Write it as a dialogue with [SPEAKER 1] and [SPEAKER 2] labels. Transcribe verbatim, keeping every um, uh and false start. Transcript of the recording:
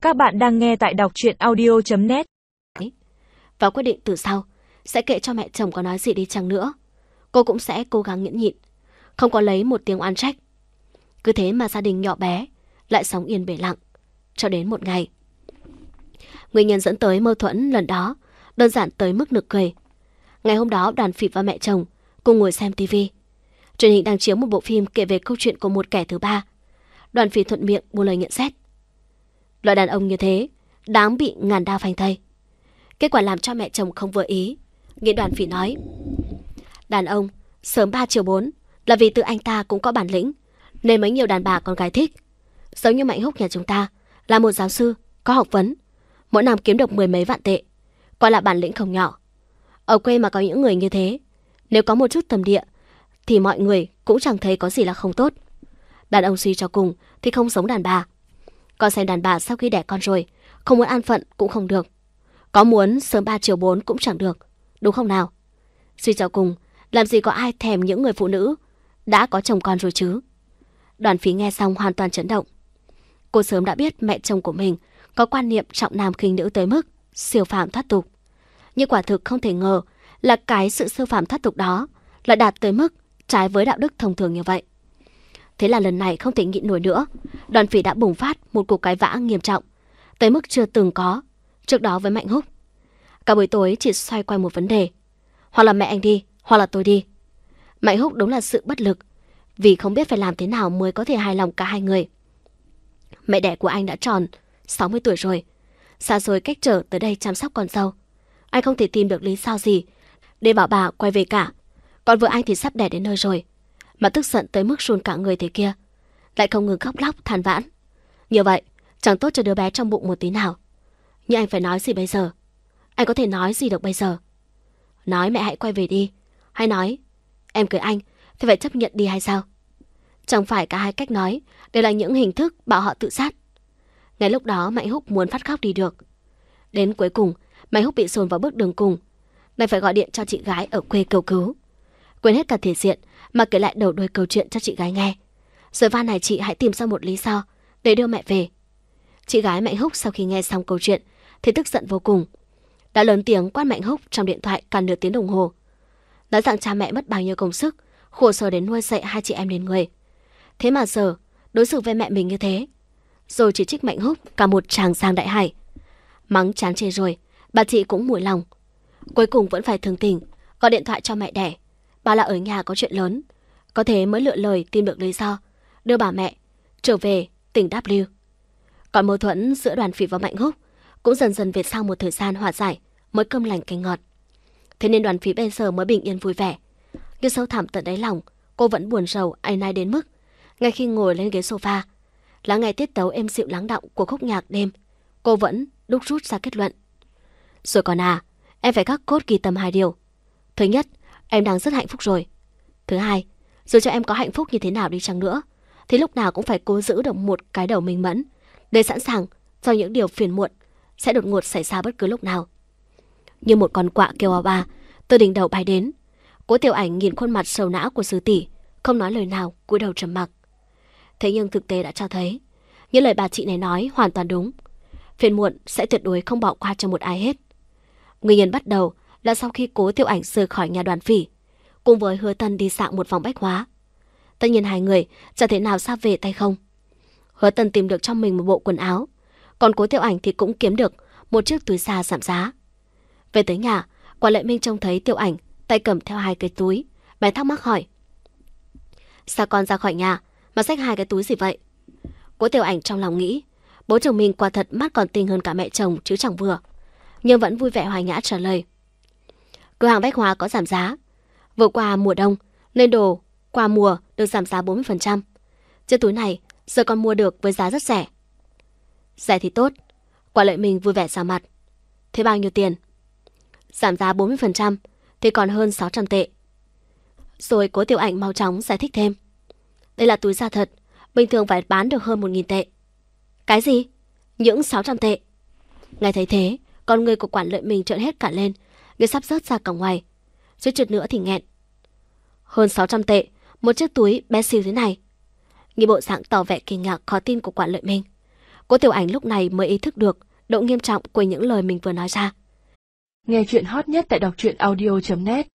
[SPEAKER 1] Các bạn đang nghe tại đọc truyện audio chấm net.
[SPEAKER 2] Và quyết định từ sau, sẽ kệ cho mẹ chồng có nói gì đi chăng nữa, cô cũng sẽ cố gắng nhẫn nhịn, không có lấy một tiếng oan trách. Cứ thế mà gia đình nhỏ bé lại sống yên bề lặng, cho đến một ngày. Nguyên nhân dẫn tới mâu thuẫn lần đó đơn giản tới mức nực cười. Ngày hôm đó, Đoàn Phỉ và mẹ chồng cùng ngồi xem tivi. Truyền hình đang chiếu một bộ phim kể về câu chuyện của một kẻ thứ ba. Đoàn Phỉ thuận miệng buông lời nhận xét: loại đàn ông như thế đáng bị ngàn đao phanh thây. Kết quả làm cho mẹ chồng không vừa ý. Nghĩ Đoàn Phỉ nói: đàn ông sớm ba chiều bốn là vì tự anh ta cũng có bản lĩnh, nên mấy nhiều đàn bà con gái thích. Giống như Mạnh Húc nhà chúng ta là một giáo sư có học vấn, mỗi năm kiếm được mười mấy vạn tệ, coi là bản lĩnh không nhỏ. Ở quê mà có những người như thế, nếu có một chút tâm địa thì mọi người cũng chẳng thấy có gì là không tốt. Đàn ông suy cho cùng thì không giống đàn bà. Con xem đàn bà sau khi đẻ con rồi, không muốn an phận cũng không được, có muốn sớm ba chiều bốn cũng chẳng được, đúng không nào? Suy cho cùng, làm gì có ai thèm những người phụ nữ đã có chồng con rồi chứ? Đoàn Phí nghe xong hoàn toàn chấn động. Cô sớm đã biết mẹ chồng của mình có quan niệm trọng nam khinh nữ tới mức siêu phàm thoát tục. Nhưng quả thực không thể ngờ là cái sự siêu phàm thoát tục đó lại đạt tới mức trái với đạo đức thông thường như vậy. Thế là lần này không thể nhịn nổi nữa, Đoàn Phỉ đã bùng phát một cuộc cãi vã nghiêm trọng, tới mức chưa từng có trước đó với Mạnh Húc. Cả buổi tối chỉ xoay quanh một vấn đề: hoặc là mẹ anh đi, hoặc là tôi đi. Mạnh Húc đúng là sự bất lực, vì không biết phải làm thế nào mới có thể hài lòng cả hai người. Mẹ đẻ của anh đã tròn sáu mươi tuổi rồi, xa xôi cách trở tới đây chăm sóc con dâu. Anh không thể tìm được lý do gì để bảo bà quay về cả. Còn vợ anh thì sắp đẻ đến nơi rồi, mà tức giận tới mức run cả người thế kia, lại không ngừng khóc lóc than vãn. Như vậy chẳng tốt cho đứa bé trong bụng một tí nào. Nhưng anh phải nói gì bây giờ? Anh có thể nói gì được bây giờ? Nói mẹ hãy quay về đi, hay nói em cưới anh thì phải chấp nhận đi hay sao? Chẳng phải cả hai cách nói đều là những hình thức bảo họ tự sát. Ngay lúc đó Mạnh Húc muốn phát khóc đi được. Đến cuối cùng Mạnh Húc bị dồn vào bước đường cùng, nên phải gọi điện cho chị gái ở quê cầu cứu. Quên hết cả thể diện mà kể lại đầu đuôi câu chuyện cho chị gái nghe, rồi van này chị hãy tìm ra một lý do để đưa mẹ về. Chị gái Mạnh Húc sau khi nghe xong câu chuyện thì tức giận vô cùng, đã lớn tiếng quát Mạnh Húc trong điện thoại cả nửa tiếng đồng hồ, nói rằng cha mẹ mất bao nhiêu công sức khổ sở để nuôi dạy hai chị em nên người, thế mà giờ đối xử với mẹ mình như thế. Rồi chỉ trích Mạnh Húc cả một tràng giang đại hải. Mắng chán chê rồi, bà chị cũng mùi lòng, cuối cùng vẫn phải thường tình gọi điện thoại cho mẹ đẻ, bảo là ở nhà có chuyện lớn, có thế mới lựa lời tìm được lý do đưa bà mẹ trở về tỉnh W. Còn mâu thuẫn giữa Đoàn Phỉ và Mạnh Húc cũng dần dần về sau một thời gian hòa giải mới cơm lành canh ngọt. Thế nên Đoàn Phỉ bây giờ mới bình yên vui vẻ. Nhưng sâu thẳm tận đáy lòng, cô vẫn buồn rầu áy náy đến mức ngay khi ngồi lên ghế sofa lắng nghe tiết tấu êm dịu lắng đọng của khúc nhạc đêm, cô vẫn đúc rút ra kết luận: rồi còn à, em phải khắc cốt ghi tâm hai điều. Thứ nhất, em đang rất hạnh phúc rồi. Thứ hai, dù cho em có hạnh phúc như thế nào đi chăng nữa thì lúc nào cũng phải cố giữ được một cái đầu minh mẫn, để sẵn sàng cho những điều phiền muộn sẽ đột ngột xảy ra bất cứ lúc nào. Như một con quạ kêu a ba từ đỉnh đầu bay đến, Cố Tiểu Ảnh nhìn khuôn mặt sầu não của sư tỷ, không nói lời nào, cúi đầu trầm mặc. Thế nhưng thực tế đã cho thấy những lời bà chị này nói hoàn toàn đúng. Phiền muộn sẽ tuyệt đối không bỏ qua cho một ai hết. Nguyên nhân bắt đầu là sau khi Cố Tiểu Ảnh rời khỏi nhà Đoàn Phỉ, cùng với Hứa Tân đi dạo một vòng bách hóa. Tất nhiên hai người chẳng thể nào xa về tay không. Hứa Tân tìm được cho mình một bộ quần áo, còn Cố Tiểu Ảnh thì cũng kiếm được một chiếc túi da giảm giá. Về tới nhà, Quản Lệ Minh trông thấy Tiểu Ảnh tay cầm theo hai cái túi, bé thắc mắc hỏi: sao con ra khỏi nhà mà xách hai cái túi gì vậy? Cố Tiểu Ảnh trong lòng nghĩ, bố chồng mình quả thật mắt còn tinh hơn cả mẹ chồng chứ chẳng vừa, nhưng vẫn vui vẻ hòa nhã trả lời: cửa hàng bách hóa có giảm giá, vừa qua mùa đông nên đồ qua mùa được giảm giá bốn mươi phần trăm. Chiếc túi này giờ còn mua được với giá rất rẻ. Rẻ thì tốt, Quản Lệ Minh vui vẻ ra mặt. Thế bao nhiêu tiền? Giảm giá bốn mươi phần trăm thì còn hơn sáu trăm tệ. Rồi Cố Tiểu Ảnh mau chóng giải thích thêm: đây là túi da thật, bình thường phải bán được hơn một nghìn tệ. Cái gì? Những sáu trăm tệ? Nghe thấy thế, con người của Quản Lệ Minh trợn hết cả lên, người sắp rớt ra cả ngoài, suýt chút nữa thì nghẹn. Hơn sáu trăm tệ, một chiếc túi bé xíu thế này. Nghĩ bộ dạng tỏ vẻ kinh ngạc khó tin của Quản Lệ Minh, Cô Tiểu Ảnh lúc này mới ý thức được độ nghiêm trọng của những lời mình vừa nói ra.
[SPEAKER 1] Nghe chuyện hot nhất tại đọc truyện audio chấm net.